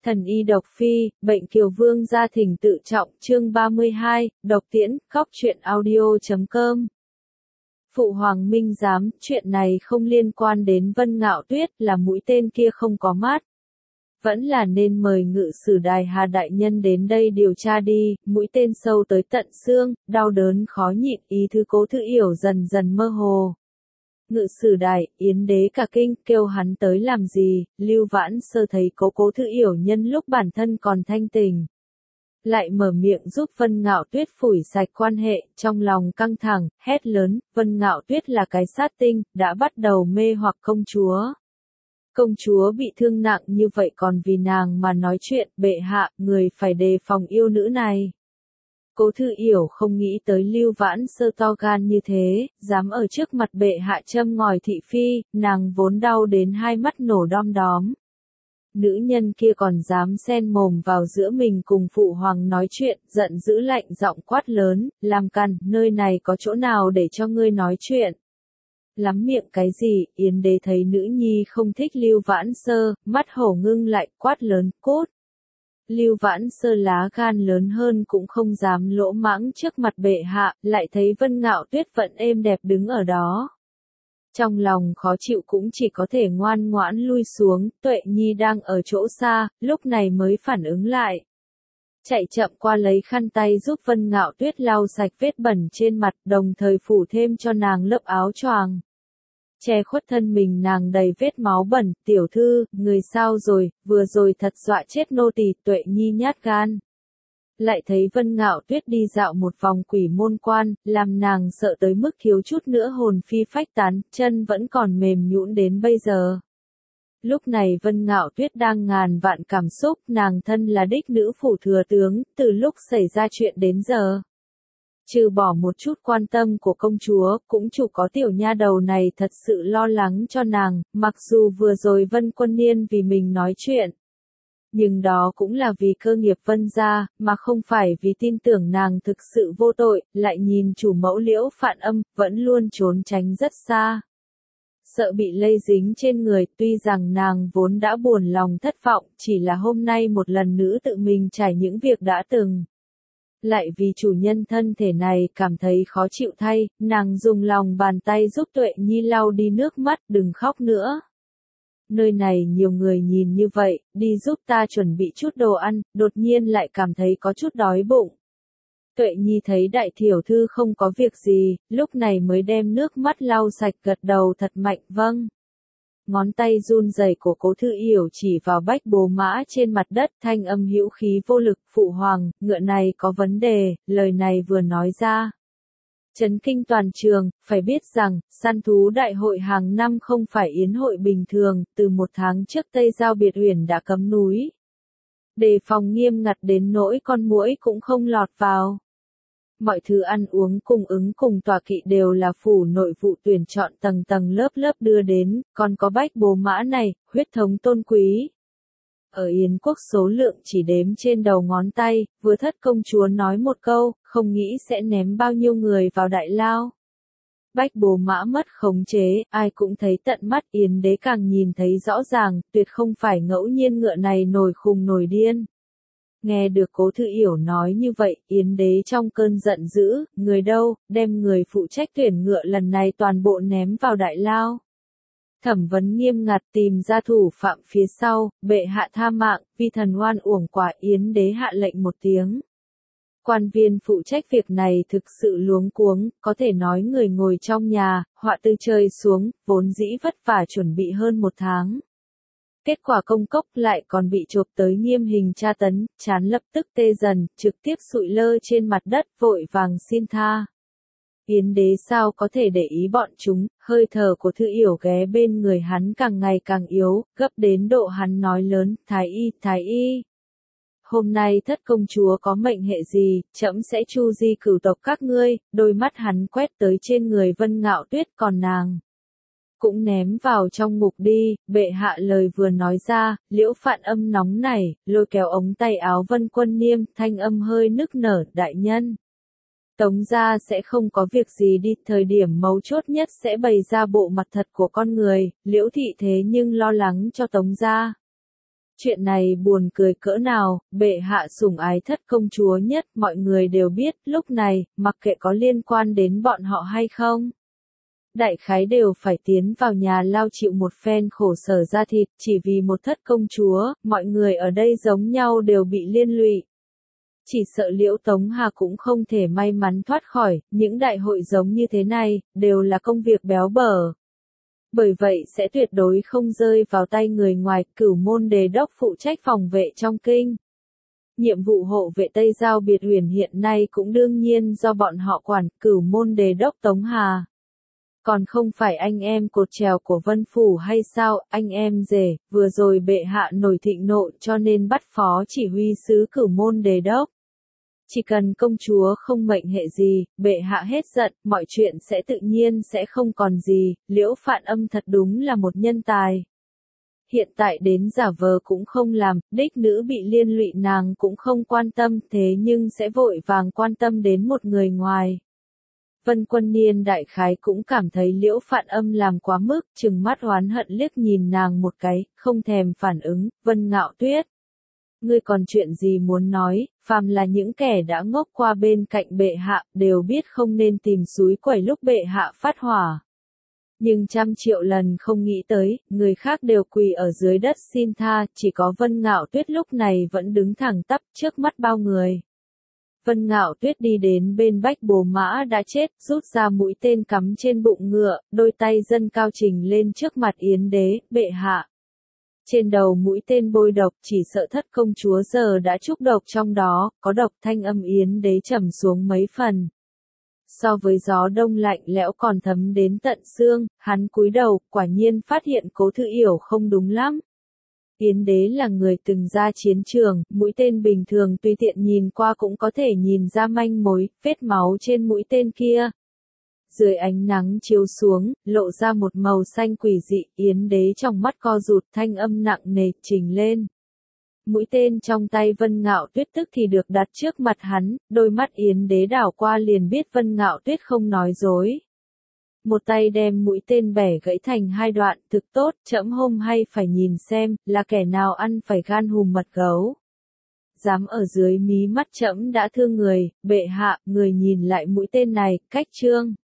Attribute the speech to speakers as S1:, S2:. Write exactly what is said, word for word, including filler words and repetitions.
S1: Thần y độc phi, bệnh kiều vương gia thỉnh tự trọng, chương ba mươi hai, độc tiễn, cóc truyện audio chấm com. Phụ hoàng minh giám, chuyện này không liên quan đến Vân Ngạo Tuyết, là mũi tên kia không có mát. Vẫn là nên mời ngự sử đài Hà đại nhân đến đây điều tra đi, mũi tên sâu tới tận xương, đau đớn khó nhịn, ý thứ Cố Thư Yểu dần dần mơ hồ. Ngự sử đài, Yến đế cả kinh, kêu hắn tới làm gì, Lưu Vãn Sơ thấy cố Cố Thư Yểu nhân lúc bản thân còn thanh tình. Lại mở miệng giúp Vân Ngạo Tuyết phủi sạch quan hệ, trong lòng căng thẳng, hét lớn, Vân Ngạo Tuyết là cái sát tinh, đã bắt đầu mê hoặc công chúa. Công chúa bị thương nặng như vậy còn vì nàng mà nói chuyện, bệ hạ, người phải đề phòng yêu nữ này. Cố Thư Yểu không nghĩ tới Lưu Vãn Sơ to gan như thế, dám ở trước mặt bệ hạ châm ngòi thị phi, nàng vốn đau đến hai mắt nổ đom đóm. Nữ nhân kia còn dám xen mồm vào giữa mình cùng phụ hoàng nói chuyện, giận dữ lạnh giọng quát lớn, làm càn, nơi này có chỗ nào để cho ngươi nói chuyện. Lắm miệng cái gì, Yến đế thấy nữ nhi không thích Lưu Vãn Sơ, mắt hổ ngưng lại, quát lớn, cốt. Lưu Vãn Sơ lá gan lớn hơn cũng không dám lỗ mãng trước mặt bệ hạ, lại thấy Vân Ngạo Tuyết vẫn êm đẹp đứng ở đó. Trong lòng khó chịu cũng chỉ có thể ngoan ngoãn lui xuống, Tuệ Nhi đang ở chỗ xa, lúc này mới phản ứng lại. Chạy chậm qua lấy khăn tay giúp Vân Ngạo Tuyết lau sạch vết bẩn trên mặt, đồng thời phủ thêm cho nàng lớp áo choàng. Che khuất thân mình nàng đầy vết máu bẩn, tiểu thư, người sao rồi, vừa rồi thật dọa chết nô tỳ. Tuệ Nhi nhát gan. Lại thấy Vân Ngạo Tuyết đi dạo một vòng quỷ môn quan, làm nàng sợ tới mức thiếu chút nữa hồn phi phách tán, chân vẫn còn mềm nhũn đến bây giờ. Lúc này Vân Ngạo Tuyết đang ngàn vạn cảm xúc, nàng thân là đích nữ phủ thừa tướng, từ lúc xảy ra chuyện đến giờ. Trừ bỏ một chút quan tâm của công chúa, cũng chủ có tiểu nha đầu này thật sự lo lắng cho nàng, mặc dù vừa rồi Vân Quân Niên vì mình nói chuyện. Nhưng đó cũng là vì cơ nghiệp Vân gia, mà không phải vì tin tưởng nàng thực sự vô tội, lại nhìn chủ mẫu Liễu Phạn Âm, vẫn luôn trốn tránh rất xa. Sợ bị lây dính trên người, tuy rằng nàng vốn đã buồn lòng thất vọng, chỉ là hôm nay một lần nữa tự mình trải những việc đã từng. Lại vì chủ nhân thân thể này cảm thấy khó chịu thay, nàng dùng lòng bàn tay giúp Tuệ Nhi lau đi nước mắt, đừng khóc nữa. Nơi này nhiều người nhìn như vậy, đi giúp ta chuẩn bị chút đồ ăn, đột nhiên lại cảm thấy có chút đói bụng. Tuệ Nhi thấy đại tiểu thư không có việc gì, lúc này mới đem nước mắt lau sạch, gật đầu thật mạnh, vâng. Ngón tay run rẩy của Cố Thư Yểu chỉ vào bách bố mã trên mặt đất, thanh âm hữu khí vô lực, phụ hoàng, ngựa này có vấn đề, lời này vừa nói ra. Chấn kinh toàn trường, phải biết rằng, săn thú đại hội hàng năm không phải yến hội bình thường, từ một tháng trước Tây Giao Biệt Uyển đã cấm núi. Đề phòng nghiêm ngặt đến nỗi con muỗi cũng không lọt vào. Mọi thứ ăn uống cung ứng cùng tọa kỵ đều là phủ nội vụ tuyển chọn tầng tầng lớp lớp đưa đến, còn có bách bố mã này, huyết thống tôn quý. Ở Yến quốc số lượng chỉ đếm trên đầu ngón tay, vừa thất công chúa nói một câu, không nghĩ sẽ ném bao nhiêu người vào đại lao. Bách bố mã mất khống chế, ai cũng thấy tận mắt, Yến đế càng nhìn thấy rõ ràng, tuyệt không phải ngẫu nhiên ngựa này nổi khùng nổi điên. Nghe được Cố Thư Yểu nói như vậy, Yến đế trong cơn giận dữ, người đâu, đem người phụ trách tuyển ngựa lần này toàn bộ ném vào đại lao. Thẩm vấn nghiêm ngặt tìm ra thủ phạm phía sau, bệ hạ tha mạng, vi thần oan uổng quả. Yến đế hạ lệnh một tiếng. Quan viên phụ trách việc này thực sự luống cuống, có thể nói người ngồi trong nhà, họa từ trời xuống, vốn dĩ vất vả chuẩn bị hơn một tháng. Kết quả công cốc lại còn bị chộp tới nghiêm hình tra tấn, chán lập tức tê dần, trực tiếp sụi lơ trên mặt đất, vội vàng xin tha. Yến đế sao có thể để ý bọn chúng, hơi thở của Thư Yểu ghé bên người hắn càng ngày càng yếu, gấp đến độ hắn nói lớn, thái y, thái y. Hôm nay thất công chúa có mệnh hệ gì, trẫm sẽ chu di cửu tộc các ngươi, đôi mắt hắn quét tới trên người Vân Ngạo Tuyết, còn nàng cũng ném vào trong ngục đi. Bệ hạ lời vừa nói ra, Liễu Phạn Âm nóng nảy, lôi kéo ống tay áo Vân Quân Niêm, thanh âm hơi nức nở, đại nhân. Tống gia sẽ không có việc gì đi, thời điểm mấu chốt nhất sẽ bày ra bộ mặt thật của con người, Liễu thị thế nhưng lo lắng cho Tống gia. Chuyện này buồn cười cỡ nào, bệ hạ sủng ái thất công chúa nhất, mọi người đều biết, lúc này, mặc kệ có liên quan đến bọn họ hay không. Đại khái đều phải tiến vào nhà lao chịu một phen khổ sở da thịt, chỉ vì một thất công chúa, mọi người ở đây giống nhau đều bị liên lụy. Chỉ sợ Liễu Tống Hà cũng không thể may mắn thoát khỏi, những đại hội giống như thế này, đều là công việc béo bở. Bởi vậy sẽ tuyệt đối không rơi vào tay người ngoài, Cửu Môn Đế Đốc phụ trách phòng vệ trong kinh. Nhiệm vụ hộ vệ Tây Giao Biệt Uyển hiện nay cũng đương nhiên do bọn họ quản, Cửu Môn Đế Đốc Tống Hà. Còn không phải anh em cột trèo của Vân Phủ hay sao, anh em rể, vừa rồi bệ hạ nổi thịnh nộ cho nên bắt phó chỉ huy sứ Cửu Môn Đế Đốc. Chỉ cần công chúa không mệnh hệ gì, bệ hạ hết giận, mọi chuyện sẽ tự nhiên sẽ không còn gì, Liễu Phạn Âm thật đúng là một nhân tài. Hiện tại đến giả vờ cũng không làm, đích nữ bị liên lụy nàng cũng không quan tâm, thế nhưng sẽ vội vàng quan tâm đến một người ngoài. Vân Quân Niên đại khái cũng cảm thấy Liễu Phạn Âm làm quá mức, trừng mắt oán hận liếc nhìn nàng một cái, không thèm phản ứng, Vân Ngạo Tuyết. Ngươi còn chuyện gì muốn nói, phàm là những kẻ đã ngốc qua bên cạnh bệ hạ, đều biết không nên tìm súi quẩy lúc bệ hạ phát hỏa. Nhưng trăm triệu lần không nghĩ tới, người khác đều quỳ ở dưới đất xin tha, chỉ có Vân Ngạo Tuyết lúc này vẫn đứng thẳng tắp trước mắt bao người. Vân Ngạo Tuyết đi đến bên Bách Bồ Mã đã chết, rút ra mũi tên cắm trên bụng ngựa, đôi tay dâng cao trình lên trước mặt Yến Đế, bệ hạ. Trên đầu mũi tên bôi độc, chỉ sợ thất công chúa giờ đã trúc độc trong đó, có độc. Thanh âm Yến Đế trầm xuống mấy phần. So với gió đông lạnh lẽo còn thấm đến tận xương, hắn cúi đầu, quả nhiên phát hiện Cố Thư Yểu không đúng lắm. Yến Đế là người từng ra chiến trường, mũi tên bình thường tùy tiện nhìn qua cũng có thể nhìn ra manh mối, vết máu trên mũi tên kia. Dưới ánh nắng chiếu xuống, lộ ra một màu xanh quỷ dị, Yến Đế trong mắt co rụt, thanh âm nặng nề, trình lên. Mũi tên trong tay Vân Ngạo Tuyết tức thì được đặt trước mặt hắn, đôi mắt Yến Đế đảo qua liền biết Vân Ngạo Tuyết không nói dối. Một tay đem mũi tên bẻ gãy thành hai đoạn, thực tốt, trẫm hôm hay phải nhìn xem, là kẻ nào ăn phải gan hùm mật gấu. Dám ở dưới mí mắt trẫm đã thương người, bệ hạ, người nhìn lại mũi tên này, cách trương.